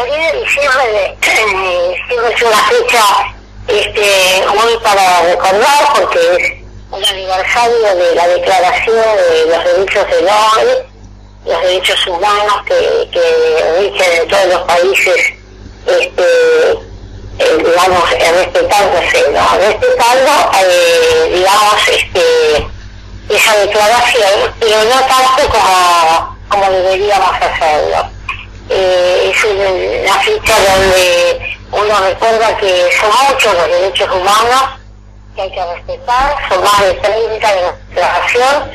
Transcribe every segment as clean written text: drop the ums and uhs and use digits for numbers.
de diciembre siempre es una fecha muy para recordar, porque es un aniversario de la Declaración de los Derechos del Hombre, los derechos humanos que rigen en todos los países, digamos, respetándose, ¿no? Respetando, digamos, esa declaración, pero no tanto como deberíamos hacerlo. Es una fecha donde uno recuerda que son muchos los derechos humanos que hay que respetar, son más de 30 de la declaración,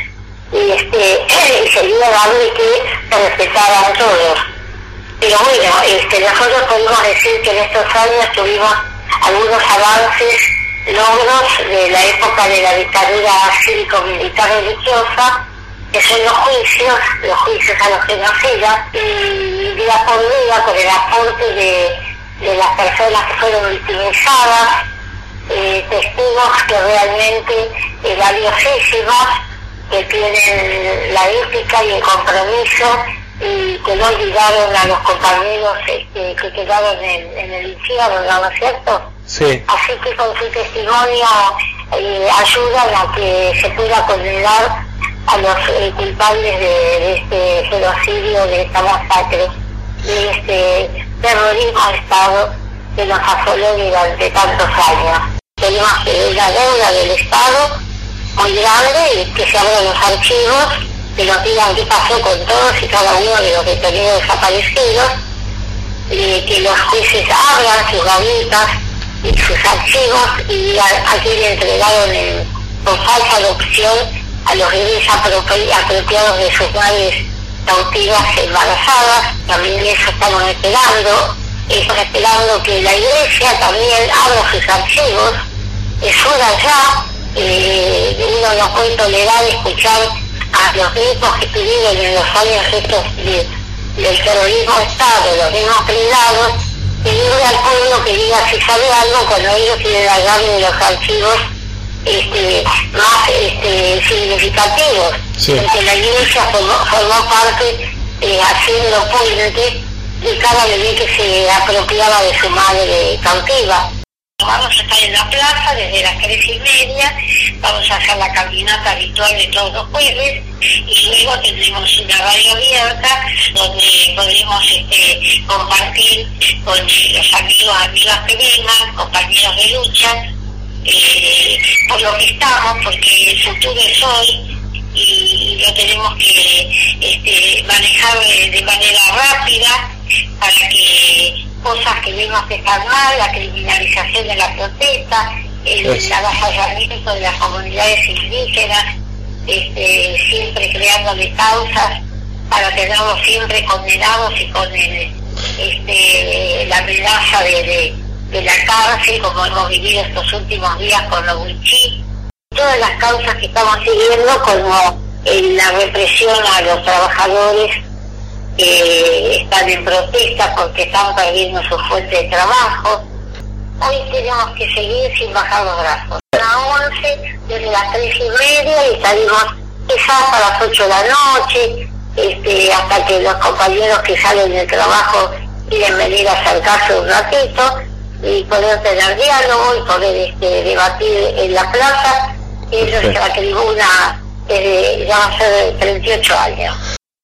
y sería dable que se respetaran todos. Pero bueno, nosotros podemos decir que en estos años tuvimos algunos avances, logros de la época de la dictadura cívico-militar religiosa, que son los juicios a los genocidas, y día por día, con el aporte de las personas que fueron victimizadas, testigos que realmente valiosísimos, que tienen la ética y el compromiso, y que no olvidaron a los compañeros que quedaron en el infierno, ¿no es cierto? Sí. Así que con su testimonio ayudan a que se pueda condenar a los culpables de este genocidio, de esta masacre, de este terrorismo de Estado que nos asoló durante tantos años. Tenemos una deuda del Estado muy grande, y que se abran los archivos, que nos digan qué pasó con todos y cada uno de los detenidos desaparecidos, que los jueces abran sus gavetas y sus archivos y digan a quién entregaron con falsa adopción a los bebés apropiados de sus madres cautivas embarazadas. También eso estamos esperando que la Iglesia también abra sus archivos, es hora ya. Uno no puede tolerar escuchar a los mismos que tuvieron en los años estos del terrorismo de Estado, los mismos privados, pedirle al pueblo que diga si sabe algo cuando ellos tienen la llave de los archivos más significativos. Sí. Porque la Iglesia formó parte haciendo puente de cada bebé que se apropiaba de su madre cautiva. Vamos a estar en la plaza desde las 3:30, vamos a hacer la caminata habitual de todos los jueves, y luego tendremos una radio abierta donde podremos compartir con los amigas que vengan, compañeros de lucha, por lo que estamos, porque el futuro es hoy y lo tenemos que manejar de manera rápida para que cosas que vemos que están mal, la criminalización de la protesta, el avasallamiento de las comunidades indígenas, siempre creándole causas para tenerlos siempre condenados y con la amenaza de la cárcel, como hemos vivido estos últimos días con los wichí. Todas las causas que estamos siguiendo, como la represión a los trabajadores están en protesta porque están perdiendo su fuente de trabajo. Hoy tenemos que seguir sin bajar los brazos. A las 11, desde las 3:30, y estaremos quizás a las 8 de la noche, hasta que los compañeros que salen del trabajo quieren venir a acercarse un ratito y poder tener diálogo y poder debatir en la plaza. Eso es la tribuna, ya va a ser 38 años.